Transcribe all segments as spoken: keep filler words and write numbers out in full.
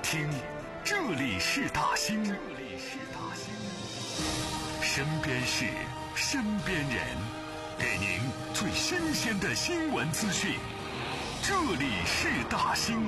听，这里是大兴，这里是大兴，身边事，身边人，给您最新鲜的新闻资讯。这里是大兴。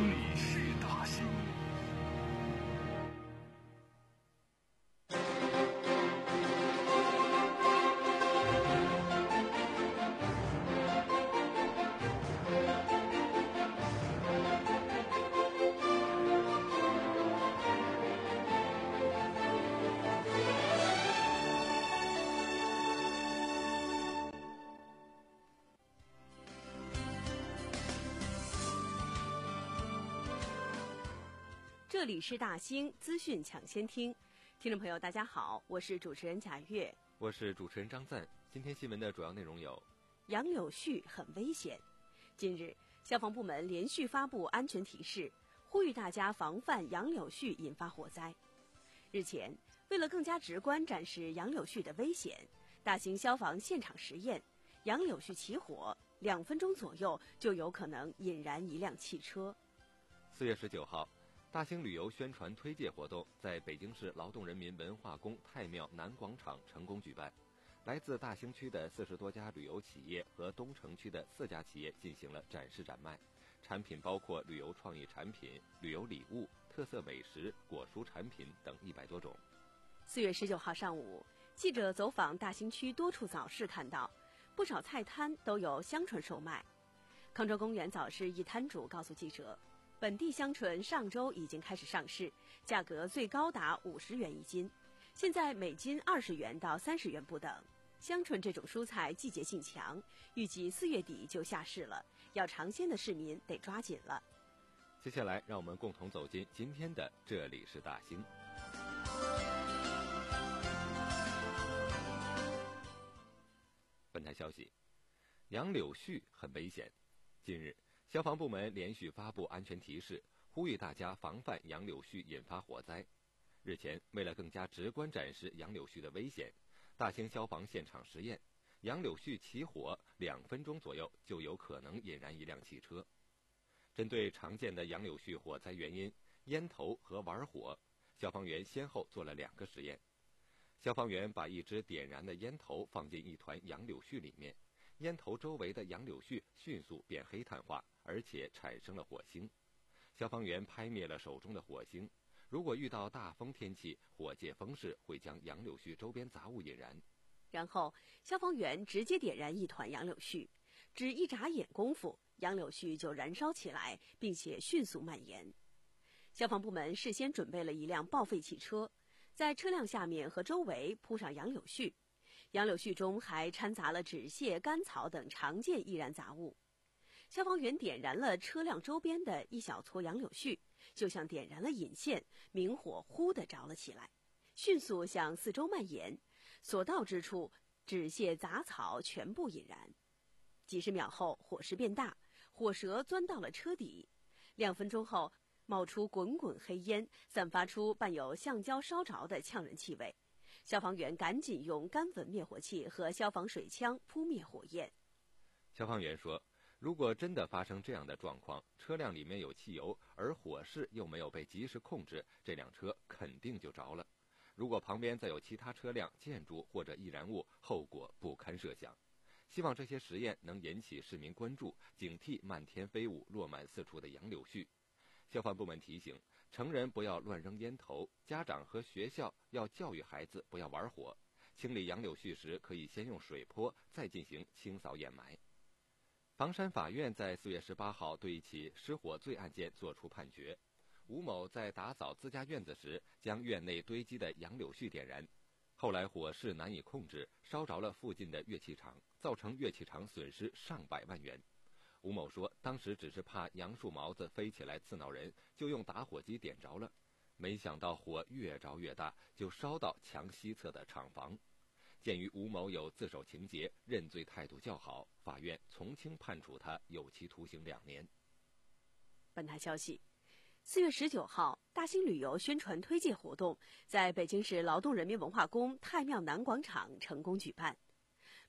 这里是大兴资讯抢先听，听众朋友大家好，我是主持人贾月， 我是主持人张赞。今天新闻的主要内容有： 杨柳絮很危险。近日，消防部门连续发布安全提示，呼吁大家防范杨柳絮引发火灾。日前，为了更加直观展示杨柳絮的危险，大兴消防现场实验，杨柳絮起火，两分钟左右就有可能引燃一辆汽车。 四月十九号。大兴旅游宣传推介活动在北京市劳动人民文化宫太庙南广场成功举办，来自大兴区的四十多家旅游企业和东城区的四家企业进行了展示展卖，产品包括旅游创意产品、旅游礼物、特色美食、果蔬产品等一百多种。 四月十九号上午，记者走访大兴区多处早市，看到不少菜摊都有香椿售卖。康州公园早市一摊主告诉记者，本地香椿上周已经开始上市，价格最高达五十元一斤，现在每斤二十元到三十元不等。香椿这种蔬菜季节性强，预计四月底就下市了，要尝鲜的市民得抓紧了。 接下来，让我们共同走进今天的这里是大兴。本台消息：杨柳絮很危险。近日，消防部门连续发布安全提示，呼吁大家防范杨柳絮引发火灾。日前，为了更加直观展示杨柳絮的危险，大兴消防现场实验，杨柳絮起火两分钟左右就有可能引燃一辆汽车。针对常见的杨柳絮火灾原因烟头和玩火，消防员先后做了两个实验。消防员把一支点燃的烟头放进一团杨柳絮里面，烟头周围的杨柳絮迅速变黑炭化，而且产生了火星。消防员拍灭了手中的火星，如果遇到大风天气，火借风势会将杨柳絮周边杂物引燃。 然后，消防员直接点燃一团杨柳絮，只一眨眼功夫，杨柳絮就燃烧起来，并且迅速蔓延。消防部门事先准备了一辆报废汽车，在车辆下面和周围铺上杨柳絮，杨柳絮中还掺杂了纸屑、干草等常见易燃杂物。消防员点燃了车辆周边的一小撮杨柳絮，就像点燃了引线，明火忽地着了起来，迅速向四周蔓延，所到之处纸屑杂草全部引燃。几十秒后，火势变大，火舌钻到了车底，两分钟后冒出滚滚黑烟，散发出伴有橡胶烧着的呛人气味。消防员赶紧用干粉灭火器和消防水枪扑灭火焰。 消防员说，如果真的发生这样的状况，车辆里面有汽油，而火势又没有被及时控制，这辆车肯定就着了。如果旁边再有其他车辆、建筑或者易燃物，后果不堪设想。希望这些实验能引起市民关注，警惕漫天飞舞、落满四处的杨柳絮。消防部门提醒，成人不要乱扔烟头，家长和学校要教育孩子不要玩火。清理杨柳絮时，可以先用水泼，再进行清扫掩埋。房山法院在四月十八号对一起失火罪案件作出判决，吴某在打扫自家院子时，将院内堆积的杨柳絮点燃，后来火势难以控制，烧着了附近的乐器厂，造成乐器厂损失上百万元。吴某说，当时只是怕杨树毛子飞起来刺挠人，就用打火机点着了，没想到火越着越大，就烧到墙西侧的厂房。鉴于吴某有自首情节，认罪态度较好，法院从轻判处他有期徒刑两年。 本台消息，四月十九号，大兴旅游宣传推介活动在北京市劳动人民文化宫太庙南广场成功举办。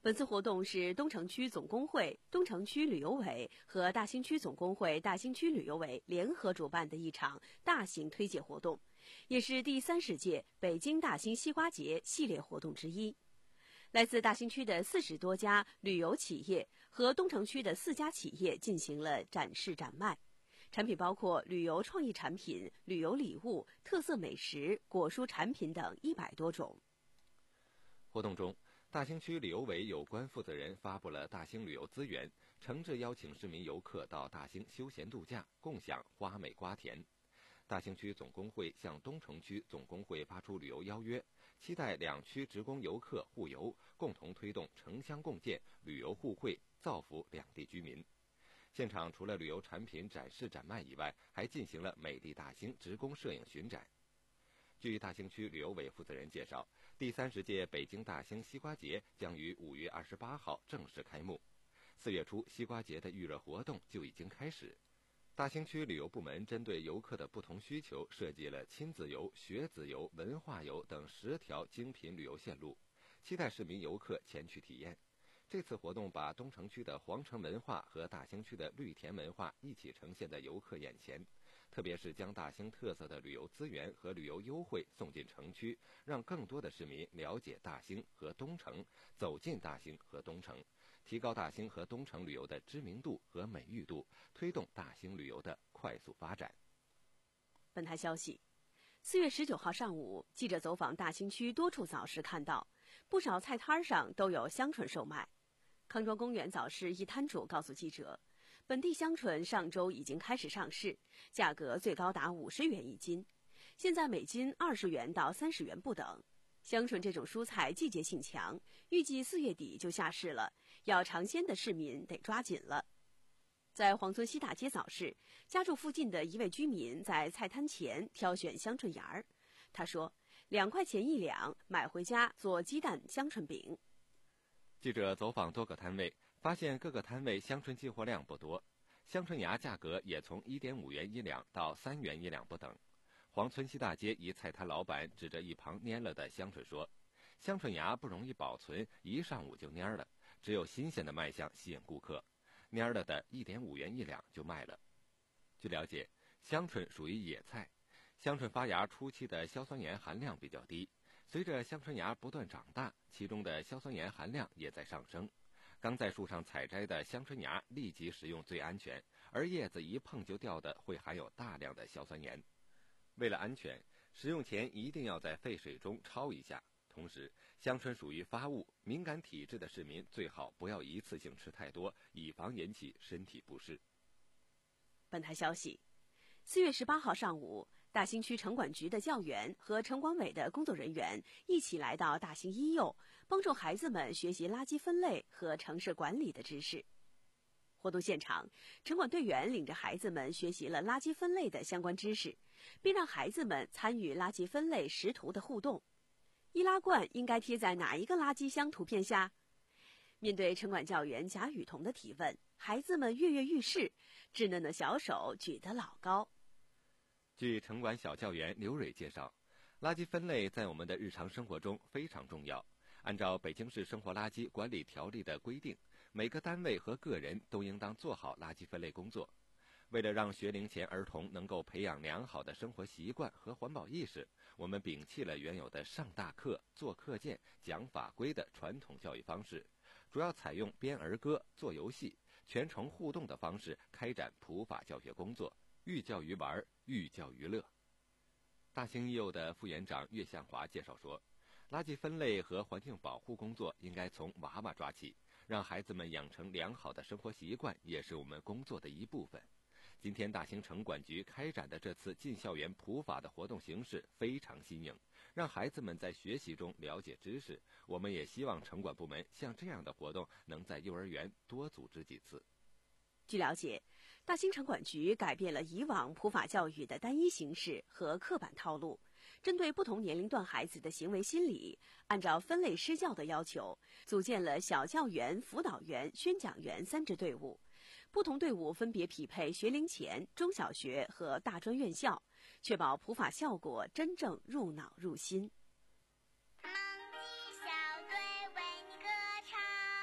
本次活动是东城区总工会、东城区旅游委和大兴区总工会大兴区旅游委联合主办的一场大型推介活动，也是第三十届北京大兴西瓜节系列活动之一。来自大兴区的四十多家旅游企业和东城区的四家企业进行了展示展卖，产品包括旅游创意产品、旅游礼物、特色美食、果蔬产品等一百多种。 活动中，大兴区旅游委有关负责人发布了大兴旅游资源，诚挚邀请市民游客到大兴休闲度假，共享花美瓜甜。大兴区总工会向东城区总工会发出旅游邀约，期待两区职工游客互游，共同推动城乡共建、旅游互惠，造福两地居民。现场除了旅游产品展示展卖以外，还进行了美丽大兴职工摄影巡展。据大兴区旅游委负责人介绍，第三十届北京大兴西瓜节将于五月二十八号正式开幕。四月初，西瓜节的预热活动就已经开始。大兴区旅游部门针对游客的不同需求，设计了亲子游、学子游、文化游等十条精品旅游线路，期待市民游客前去体验。这次活动把东城区的皇城文化和大兴区的绿田文化一起呈现在游客眼前，特别是将大兴特色的旅游资源和旅游优惠送进城区，让更多的市民了解大兴和东城，走进大兴和东城，提高大兴和东城旅游的知名度和美誉度，推动大兴旅游的快速发展。 本台消息，四月十九号上午，记者走访大兴区多处早市，看到不少菜摊上都有香椿售卖。康庄公园早市一摊主告诉记者，本地香椿上周已经开始上市，价格最高达五十元一斤，现在每斤二十元到三十元不等。香椿这种蔬菜季节性强，预计四月底就下市了，要尝鲜的市民得抓紧了。在黄村西大街早市，家住附近的一位居民在菜摊前挑选香椿芽儿，他说两块钱一两，买回家做鸡蛋香椿饼。 记者走访多个摊位，发现各个摊位香椿进货量不多，香椿芽价格也从一点五元一两到三元一两不等。黄村西大街一菜摊老板指着一旁蔫了的香椿说，香椿芽不容易保存，一上午就蔫了，只有新鲜的卖相吸引顾客，蔫了的一点五元一两就卖了。据了解，香椿属于野菜，香椿发芽初期的硝酸盐含量比较低，随着香椿芽不断长大，其中的硝酸盐含量也在上升。刚在树上采摘的香椿芽立即食用最安全，而叶子一碰就掉的会含有大量的硝酸盐。为了安全，食用前一定要在沸水中焯一下。同时，香椿属于发物，敏感体质的市民最好不要一次性吃太多，以防引起身体不适。 本台消息，四月十八号上午，大兴区城管局的教员和城管委的工作人员一起来到大兴一幼，帮助孩子们学习垃圾分类和城市管理的知识。活动现场，城管队员领着孩子们学习了垃圾分类的相关知识，并让孩子们参与垃圾分类识图的互动。易拉罐应该贴在哪一个垃圾箱图片下？面对城管教员贾雨桐的提问，孩子们跃跃欲试，稚嫩的小手举得老高。 据城管小教员刘蕊介绍，垃圾分类在我们的日常生活中非常重要。按照北京市生活垃圾管理条例的规定，每个单位和个人都应当做好垃圾分类工作。为了让学龄前儿童能够培养良好的生活习惯和环保意识，我们摒弃了原有的上大课、做课件、讲法规的传统教育方式，主要采用编儿歌、做游戏、全程互动的方式开展普法教学工作，寓教于玩，寓教于乐。大兴一幼的副园长岳向华介绍说，垃圾分类和环境保护工作应该从娃娃抓起，让孩子们养成良好的生活习惯，也是我们工作的一部分。今天大兴城管局开展的这次进校园普法的活动形式非常新颖，让孩子们在学习中了解知识。我们也希望城管部门像这样的活动能在幼儿园多组织几次。 据了解，大兴城管局改变了以往普法教育的单一形式和刻板套路，针对不同年龄段孩子的行为心理，按照分类施教的要求，组建了小教员、辅导员、宣讲员三支队伍。不同队伍分别匹配学龄前、中小学和大专院校，确保普法效果真正入脑入心。 梦的小队为你歌唱。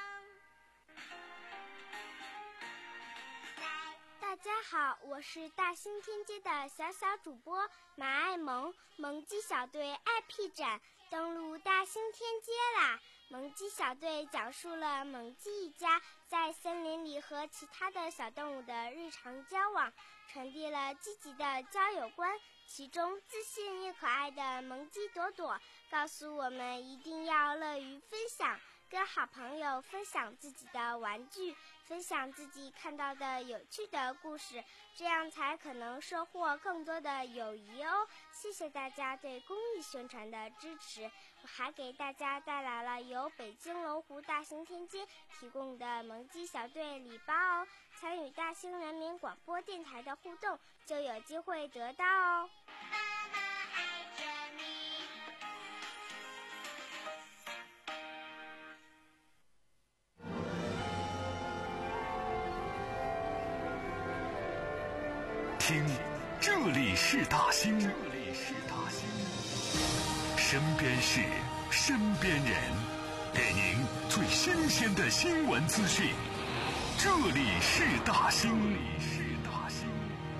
家好，我是大兴天街的小小主播马爱萌。萌鸡小队 I P 展登陆大兴天街啦！萌鸡小队讲述了萌鸡一家在森林里和其他的小动物的日常交往，传递了积极的交友观。其中自信又可爱的萌鸡朵朵告诉我们，一定要乐于分享，跟好朋友分享自己的玩具，分享自己看到的有趣的故事，这样才可能收获更多的友谊哦。谢谢大家对公益宣传的支持。我还给大家带来了由北京龙湖大兴天街提供的萌鸡小队礼包哦，参与大兴人民广播电台的互动就有机会得到哦。妈妈爱着你。 听，这里是大兴，这里是大兴，身边事，身边人，给您最新鲜的新闻资讯。这里是大兴，这里是大兴。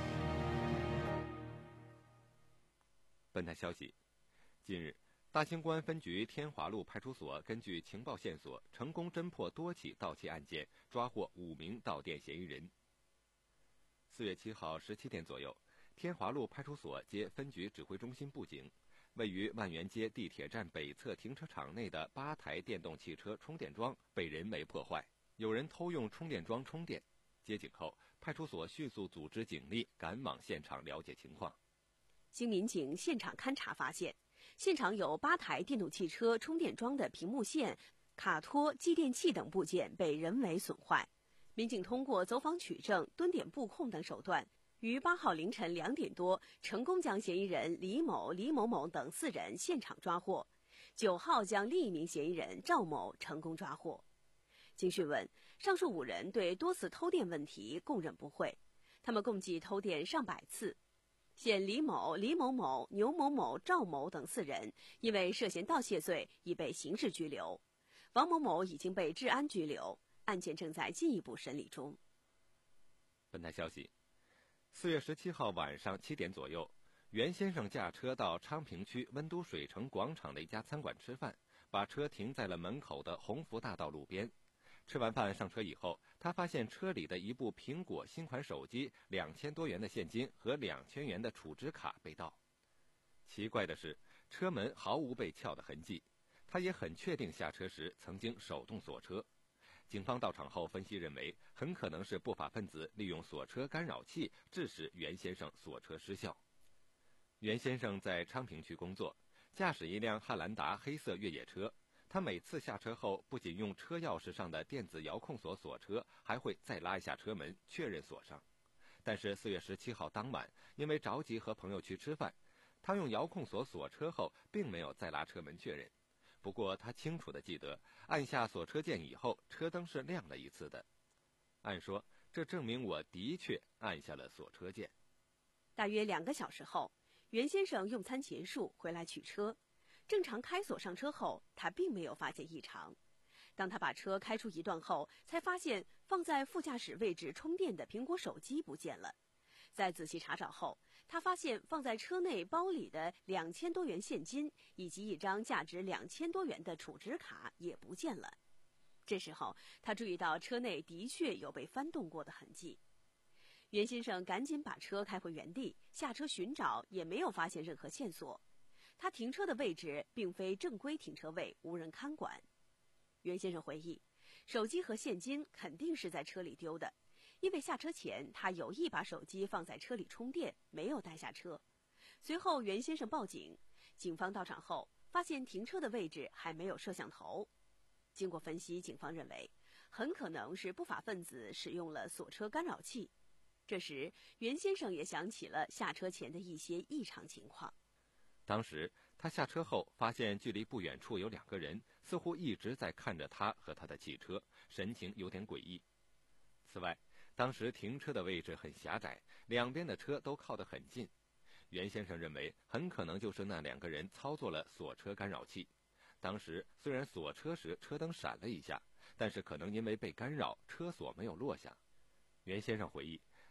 本台消息，近日，大兴公安分局天华路派出所根据情报线索，成功侦破多起盗窃案件，抓获五名盗电嫌疑人。四月七号十七点左右，天华路派出所接分局指挥中心布警，位于万源街地铁站北侧停车场内的八台电动汽车充电桩被人为破坏，有人偷用充电桩充电。接警后，派出所迅速组织警力赶往现场了解情况。 经民警现场勘查发现，现场有八台电动汽车充电桩的屏幕线、卡托、继电器等部件被人为损坏。民警通过走访取证、蹲点布控等手段，于八号凌晨两点多，成功将嫌疑人李某、李某某等四人现场抓获。九号将另一名嫌疑人赵某成功抓获。经讯问，上述五人对多次偷电问题供认不讳，他们共计偷电上百次。现李某、李某某、牛某某、赵某等四人因为涉嫌盗窃罪已被刑事拘留，王某某已经被治安拘留。案件正在进一步审理中。 本台消息，四月十七号晚上七点左右，袁先生驾车到昌平区温都水城广场的一家餐馆吃饭，把车停在了门口的鸿福大道路边。吃完饭上车以后，他发现车里的一部苹果新款手机、两千多元的现金和两千元的储值卡被盗。奇怪的是，车门毫无被撬的痕迹，他也很确定下车时曾经手动锁车。警方到场后分析认为，很可能是不法分子利用锁车干扰器，致使袁先生锁车失效。袁先生在昌平区工作，驾驶一辆汉兰达黑色越野车。他每次下车后，不仅用车钥匙上的电子遥控锁锁车，还会再拉一下车门，确认锁上。但是四月十七号当晚，因为着急和朋友去吃饭，他用遥控锁锁车后，并没有再拉车门确认。不过他清楚地记得，按下锁车键以后，车灯是亮了一次的。按说，这证明我的确按下了锁车键。 大约两个小时后，袁先生用餐结束回来取车，正常开锁上车后，他并没有发现异常。当他把车开出一段后，才发现放在副驾驶位置充电的苹果手机不见了。在仔细查找后，他发现放在车内包里的两千多元现金以及一张价值两千多元的储值卡也不见了。这时候，他注意到车内的确有被翻动过的痕迹。袁先生赶紧把车开回原地，下车寻找，也没有发现任何线索。他停车的位置并非正规停车位，无人看管。袁先生回忆，手机和现金肯定是在车里丢的。因为下车前他有意把手机放在车里充电，没有带下车。随后袁先生报警，警方到场后发现停车的位置还没有摄像头。经过分析，警方认为很可能是不法分子使用了锁车干扰器。这时袁先生也想起了下车前的一些异常情况。 当时他下车后发现距离不远处有两个人，似乎一直在看着他和他的汽车，神情有点诡异。此外，当时停车的位置很狭窄，两边的车都靠得很近。袁先生认为很可能就是那两个人操作了锁车干扰器。当时虽然锁车时车灯闪了一下，但是可能因为被干扰，车锁没有落下。袁先生回忆，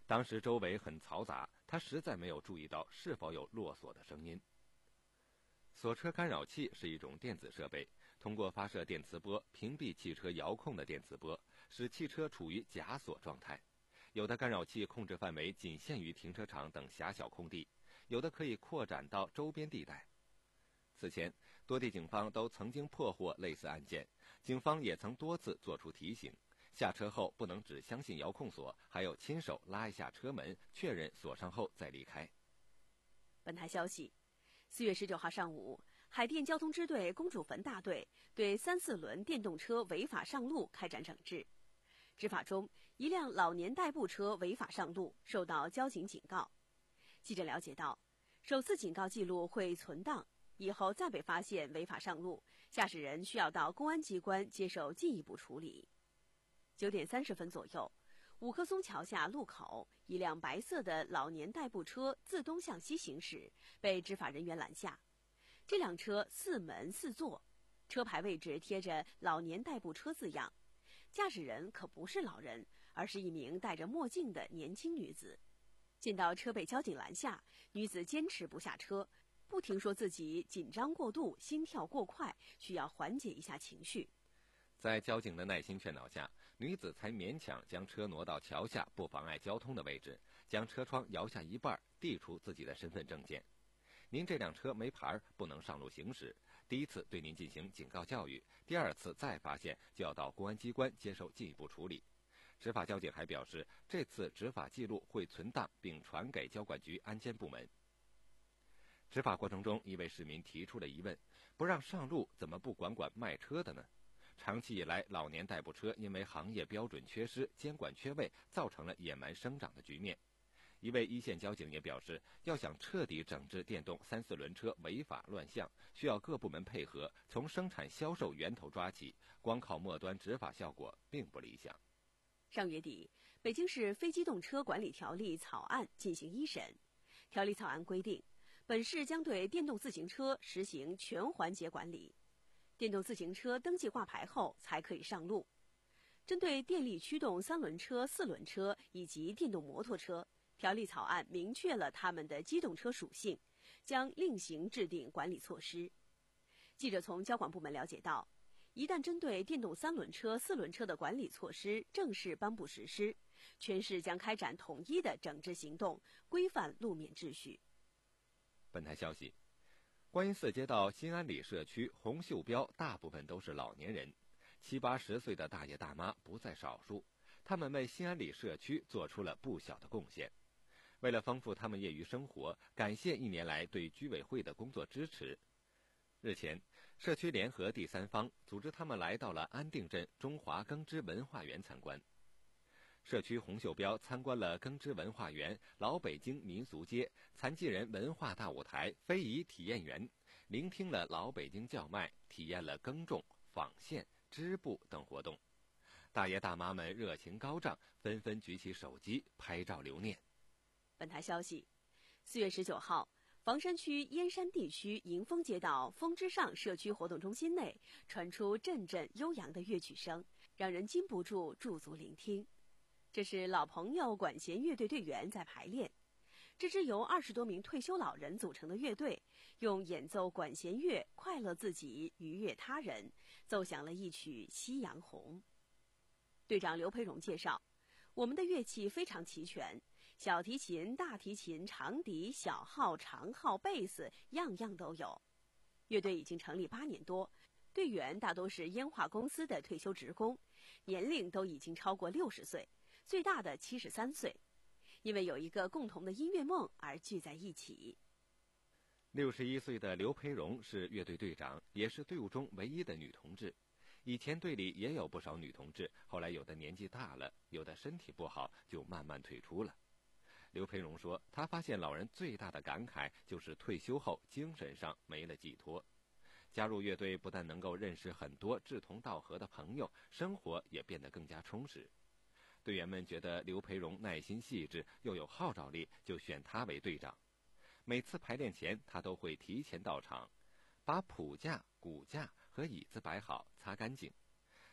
当时周围很嘈杂，他实在没有注意到是否有落锁的声音。锁车干扰器是一种电子设备，通过发射电磁波屏蔽汽车遥控的电磁波，使汽车处于假锁状态。有的干扰器控制范围仅限于停车场等狭小空地，有的可以扩展到周边地带。此前，多地警方都曾经破获类似案件，警方也曾多次作出提醒，下车后不能只相信遥控锁，还有亲手拉一下车门，确认锁上后再离开。 本台消息，四月十九号上午，海淀交通支队公主坟大队对三四轮电动车违法上路开展整治。执法中，一辆老年代步车违法上路，受到交警警告。记者了解到，首次警告记录会存档，以后再被发现违法上路，驾驶人需要到公安机关接受进一步处理。九点三十分左右，五棵松桥下路口，一辆白色的老年代步车自东向西行驶，被执法人员拦下。这辆车四门四座，车牌位置贴着老年代步车字样。驾驶人可不是老人，而是一名戴着墨镜的年轻女子。见到车被交警拦下，女子坚持不下车，不停说自己紧张过度，心跳过快，需要缓解一下情绪。 在交警的耐心劝导下，女子才勉强将车挪到桥下不妨碍交通的位置，将车窗摇下一半，递出自己的身份证件。您这辆车没牌，不能上路行驶。第一次对您进行警告教育，第二次再发现就要到公安机关接受进一步处理。执法交警还表示，这次执法记录会存档并传给交管局安监部门。执法过程中，一位市民提出了疑问：不让上路，怎么不管管卖车的呢？长期以来，老年代步车因为行业标准缺失、监管缺位，造成了野蛮生长的局面。一位一线交警也表示，要想彻底整治电动三四轮车违法乱象，需要各部门配合，从生产销售源头抓起，光靠末端执法效果并不理想。 上月底，北京市非机动车管理条例草案进行一审。条例草案规定，本市将对电动自行车实行全环节管理，电动自行车登记挂牌后才可以上路。针对电力驱动三轮车、四轮车以及电动摩托车，条例草案明确了它们的机动车属性，将另行制定管理措施。记者从交管部门了解到，一旦针对电动三轮车、四轮车的管理措施正式颁布实施，全市将开展统一的整治行动，规范路面秩序。 本台消息，观音寺街道新安里社区红袖标大部分都是老年人，七八十岁的大爷大妈不在少数，他们为新安里社区做出了不小的贡献。为了丰富他们业余生活，感谢一年来对居委会的工作支持，日前，社区联合第三方组织他们来到了安定镇中华耕织文化园参观。社区红袖标参观了耕织文化园、老北京民俗街、残疾人文化大舞台、非遗体验园，聆听了老北京叫卖，体验了耕种、纺线、织布等活动。大爷大妈们热情高涨，纷纷举起手机拍照留念。 本台消息，四月十九号，房山区燕山地区迎风街道风之上社区活动中心内传出阵阵悠扬的乐曲声，让人禁不住驻足聆听。这是老朋友管弦乐队队员在排练。这支由二十多名退休老人组成的乐队，用演奏管弦乐快乐自己，愉悦他人，奏响了一曲《夕阳红》。队长刘培荣介绍，我们的乐器非常齐全，小提琴、大提琴、长笛、小号、长号、贝斯，样样都有。乐队已经成立八年多，队员大都是烟化公司的退休职工，年龄都已经超过六十岁，最大的七十三岁，因为有一个共同的音乐梦而聚在一起。 六十一岁的刘培荣是乐队队长，也是队伍中唯一的女同志。以前队里也有不少女同志，后来有的年纪大了，有的身体不好，就慢慢退出了。刘培荣说，他发现老人最大的感慨就是退休后精神上没了寄托。加入乐队不但能够认识很多志同道合的朋友，生活也变得更加充实。队员们觉得刘培荣耐心细致又有号召力，就选他为队长。每次排练前，他都会提前到场，把谱架、骨架和椅子摆好，擦干净。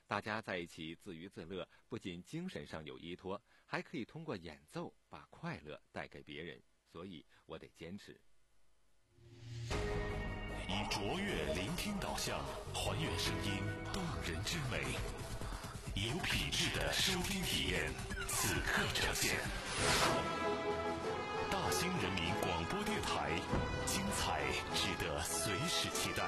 大家在一起自娱自乐，不仅精神上有依托，还可以通过演奏把快乐带给别人。所以我得坚持。 以卓越聆听导向，还原声音动人之美，有品质的收听体验，此刻呈现。大兴人民广播电台，精彩值得随时期待。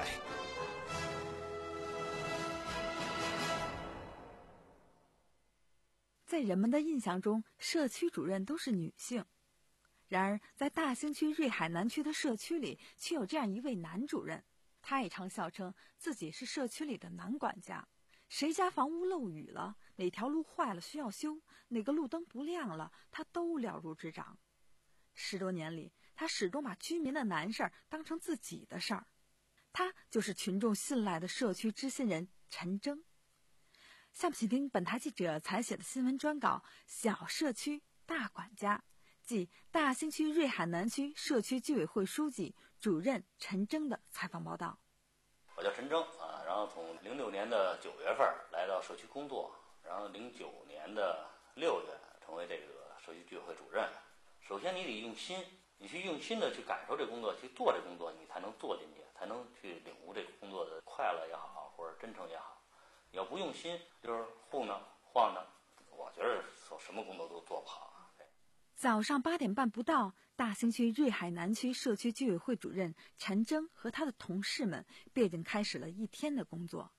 在人们的印象中，社区主任都是女性。然而，在大兴区瑞海南区的社区里，却有这样一位男主任。他也常笑称自己是社区里的男管家。谁家房屋漏雨了，哪条路坏了需要修，哪个路灯不亮了，他都了如指掌。十多年里，他始终把居民的难事儿当成自己的事儿。他就是群众信赖的社区知心人陈征。下面请听本台记者采写的新闻专稿《小社区大管家》，即大兴区瑞海南区社区居委会书记、主任陈征的采访报道。 我叫陈征啊，然后从零六年的九月份来到社区工作，然后零九年的六月成为这个社区居委会主任。首先你得用心，你去用心的去感受这工作，去做这工作，你才能做进去，才能去领悟这个工作的快乐也好，或者真诚也好。你要不用心，就是糊弄晃荡，我觉得什么工作都做不好。 早上八点半不到，大兴区瑞海南区社区居委会主任陈征和他的同事们便已经开始了一天的工作。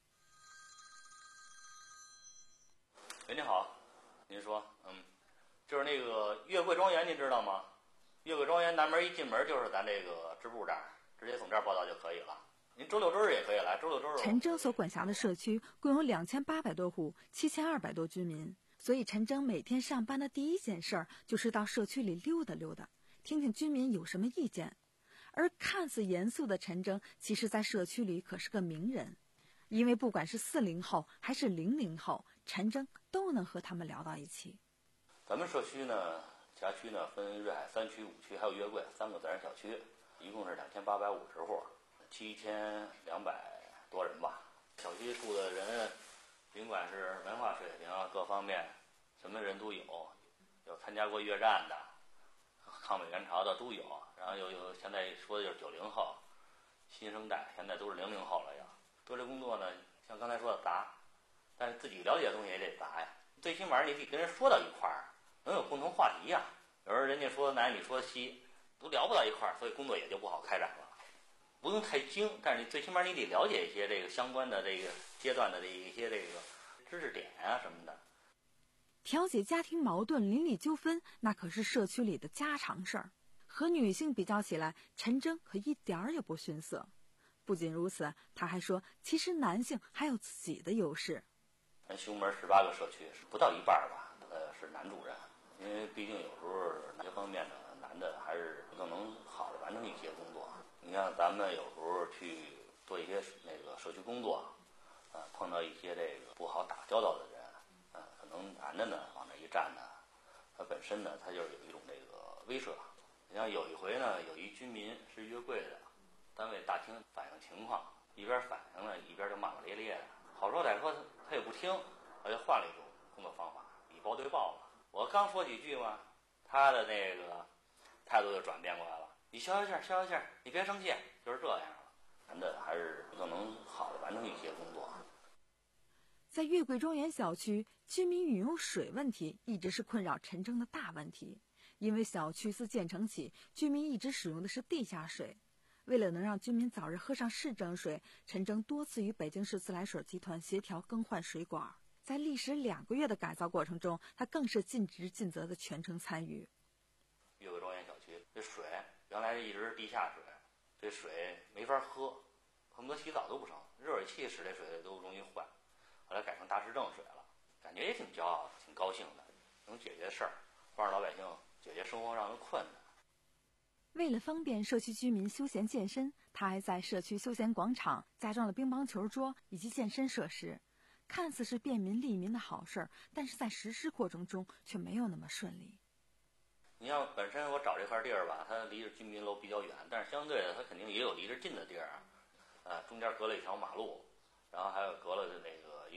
喂，您好，您说，嗯，就是那个月桂庄园，您知道吗？月桂庄园南门一进门就是咱这个支部这儿，直接从这儿报到就可以了。您周六周日也可以来，周六周日。 陈征所管辖的社区共有两千八百多户，七千二百多居民。所以陈征每天上班的第一件事儿就是到社区里溜达溜达，听听居民有什么意见。而看似严肃的陈征，其实在社区里可是个名人，因为不管是四零后还是零零后，陈征都能和他们聊到一起。 咱们社区呢，辖区呢分瑞海三区、五区还有月桂三个自然小区，一共是两千八百五十户，七千两百多人吧。小区住的人，尽管是文化水平各方面什么人都有，有参加过越战的、抗美援朝的都有，然后有有现在说的就是九零后、新生代，现在都是零零后了要。做这工作呢，像刚才说的杂，但是自己了解的东西也得杂呀。最起码你得跟人说到一块儿，能有共同话题呀。有时候人家说南，你说西，都聊不到一块儿，所以工作也就不好开展了。不用太精，但是你最起码你得了解一些这个相关的这个阶段的这一些这个知识点啊什么的。 调解家庭矛盾、邻里纠纷，那可是社区里的家常事儿。和女性比较起来，陈征可一点儿也不逊色。不仅如此，他还说，其实男性还有自己的优势。 咱雄门十八个社区，不到一半吧，呃，是男主任，因为毕竟有时候哪些方面呢，男的还是更能好的完成一些工作。你像咱们有时候去做一些那个社区工作，啊、呃，碰到一些这个不好打交道的人，啊、呃，可能男的呢往那一站呢，他本身呢他就是有一种这个威慑。你像有一回呢，有一居民是月桂的，单位大厅反映情况，一边反映了一边就骂骂咧咧的，好说歹说他也不听，我就换了一种工作方法，以暴对暴嘛。我刚说几句嘛，他的那个态度就转变过来了。你消消气儿，消消气儿，你别生气，就是这样了。男的还是更能好的完成一些工作。 在月桂庄园小区，居民饮用水问题一直是困扰陈征的大问题。因为小区自建成起，居民一直使用的是地下水。为了能让居民早日喝上市政水，陈征多次与北京市自来水集团协调更换水管。在历时两个月的改造过程中，他更是尽职尽责的全程参与。 月桂庄园小区这水原来一直是地下水，这水没法喝，恨不得洗澡都不成，热水器使这水都容易坏。后来改成大市政水了，感觉也挺骄傲、挺高兴的，能解决事儿，帮着老百姓解决生活上的困难。 为了方便社区居民休闲健身，他还在社区休闲广场加装了乒乓球桌以及健身设施。看似是便民利民的好事儿，但是在实施过程中却没有那么顺利。 你像本身我找这块地儿吧，它离着居民楼比较远，但是相对的它肯定也有离着近的地儿，呃，中间隔了一条马路，然后还有隔了那个一个那个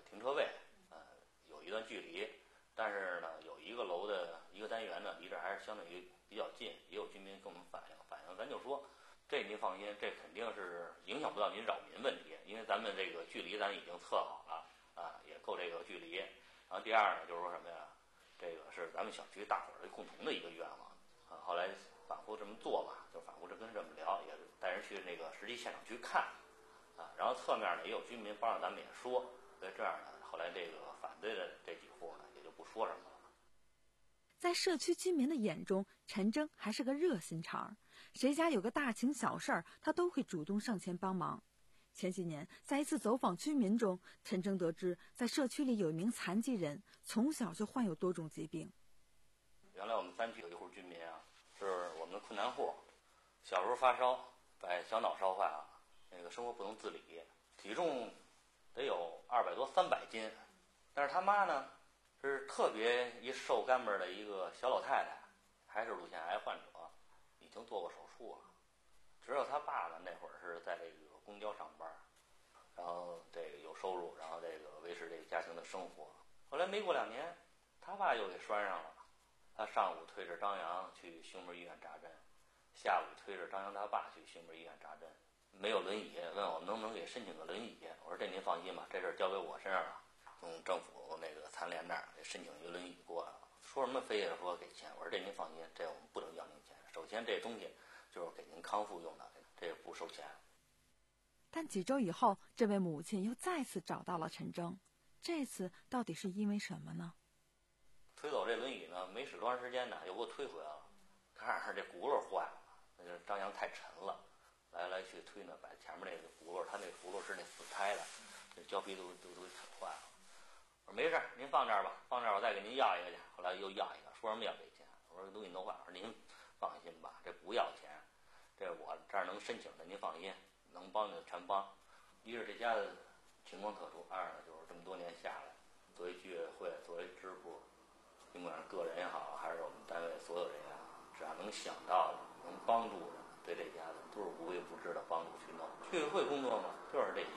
停车位，呃，有一段距离，但是呢，有一个楼的一个单元呢，离这还是相对于比较近，也有居民跟我们反映，反映咱就说，这您放心，这肯定是影响不到您扰民问题，因为咱们这个距离咱已经测好了啊，也够这个距离。然后第二呢，就是说什么呀？这个是咱们小区大伙儿的共同的一个愿望啊。后来反复这么做吧，就反复这跟这么聊，也带人去那个实际现场去看啊。然后侧面呢也有居民帮着咱们也说，所以这样呢，后来这个反对的这几户呢也就不说什么了。 在社区居民的眼中，陈征还是个热心肠，谁家有个大情小事儿，他都会主动上前帮忙。前几年，在一次走访居民中，陈征得知，在社区里有一名残疾人，从小就患有多种疾病。 原来我们三区有一户居民啊，是我们的困难户，小时候发烧，把小脑烧坏了，那个生活不能自理，体重得有二百多三百斤，但是他妈呢是特别一瘦干巴的一个小老太太，还是乳腺癌患者，已经做过手术了。只有他爸爸那会儿是在这个公交上班，然后这个有收入，然后这个维持这个家庭的生活。后来没过两年，他爸又给拴上了。他上午推着张扬去兄妹医院扎针，下午推着张扬他爸去兄妹医院扎针。没有轮椅，问我能不能给申请个轮椅。我说这您放心吧，这事儿交给我身上了，从政府那个残联那儿给申请一个轮椅过来了。说什么非得说给钱，我说这您放心，这我们不能要您钱。首先这东西就是给您康复用的，这也不收钱。 但几周以后，这位母亲又再次找到了陈征，这次到底是因为什么呢？ 推走这轮椅呢，没使多长时间呢，又给我推回来了。看上这轱辘坏了，那就是张扬太沉了，来来去推呢，把前面那个轱辘，他那轱辘是那死胎的，这胶皮都都都沉坏了。我说没事，您放这儿吧，放这儿我再给您要一个去。后来又要一个，说什么要给钱？我说东西弄坏了，我说您放心吧，这不要钱，这我这儿能申请的，您放心，能帮的全帮。一是这家的情况特殊，二呢就是这么多年下来，作为居委会，作为支部，尽管是个人也好，还是我们单位所有人也好，只要能想到的、能帮助的，对这家的都是无微不至的帮助去弄。居委会工作嘛，就是这些。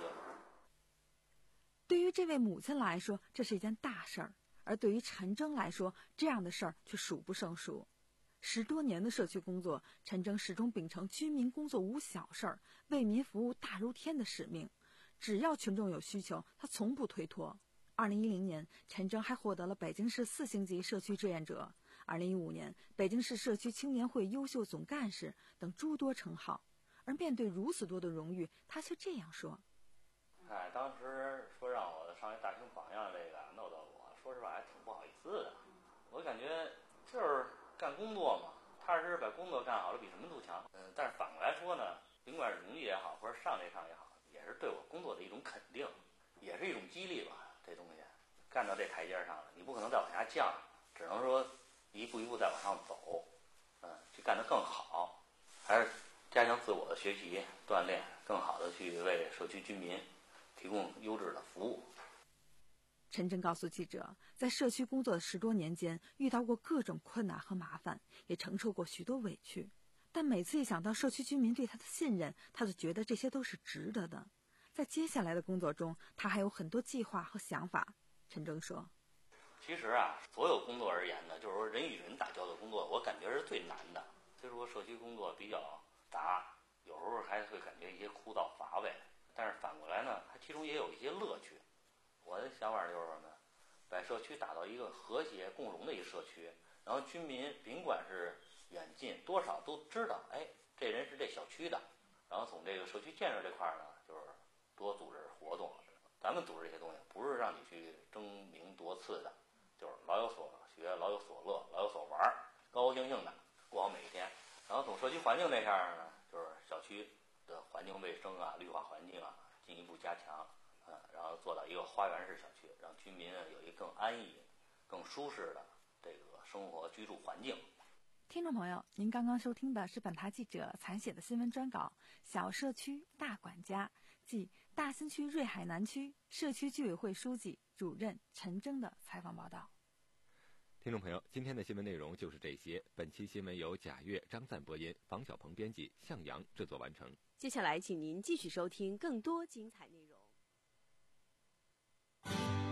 对于这位母亲来说，这是一件大事儿；而对于陈征来说，这样的事儿却数不胜数。十多年的社区工作，陈征始终秉承居民工作无小事儿、为民服务大如天的使命。只要群众有需求，他从不推脱。二零一零年，陈征还获得了北京市四星级社区志愿者；二零一五年，北京市社区青年会优秀总干事等诸多称号。而面对如此多的荣誉，他却这样说： 哎，当时说让我上一大型榜样，这个弄到我，说实话还挺不好意思的。我感觉就是干工作嘛，踏实实把工作干好了，比什么都强。嗯，但是反过来说呢，尽管是荣誉也好，或者上这上也好，也是对我工作的一种肯定，也是一种激励吧。这东西干到这台阶上了，你不可能再往下降，只能说一步一步再往上走，嗯，去干得更好，还是加强自我的学习锻炼，更好的去为社区居民提供优质的服务。 陈征告诉记者，在社区工作的十多年间，遇到过各种困难和麻烦，也承受过许多委屈，但每次一想到社区居民对他的信任，他就觉得这些都是值得的。在接下来的工作中，他还有很多计划和想法。陈征说： 其实啊，所有工作而言呢，就是说人与人打交道的工作，我感觉是最难的。虽说社区工作比较杂，有时候还会感觉一些枯燥乏味，但是反过来呢，它其中也有一些乐趣。我的想法就是什么呢？把社区打造一个和谐共荣的一个社区，然后居民甭管是远近，多少都知道，哎，这人是这小区的。然后从这个社区建设这块呢，就是多组织活动。咱们组织这些东西，不是让你去争名夺次的，就是老有所学，老有所乐，老有所玩，高高兴兴的过好每一天。然后从社区环境这下呢，就是小区的环境卫生啊、绿化环境啊，进一步加强，嗯，然后做到一个花园式小区，让居民有一个更安逸、更舒适的这个生活居住环境。 听众朋友，您刚刚收听的是本台记者采写的新闻专稿《小社区大管家》，即大兴区瑞海南区社区居委会书记、主任陈征的采访报道。 听众朋友，今天的新闻内容就是这些。本期新闻由贾月、张赞播音，房小鹏编辑，向阳制作完成。 接下来，请您继续收听更多精彩内容。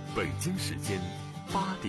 北京时间八点。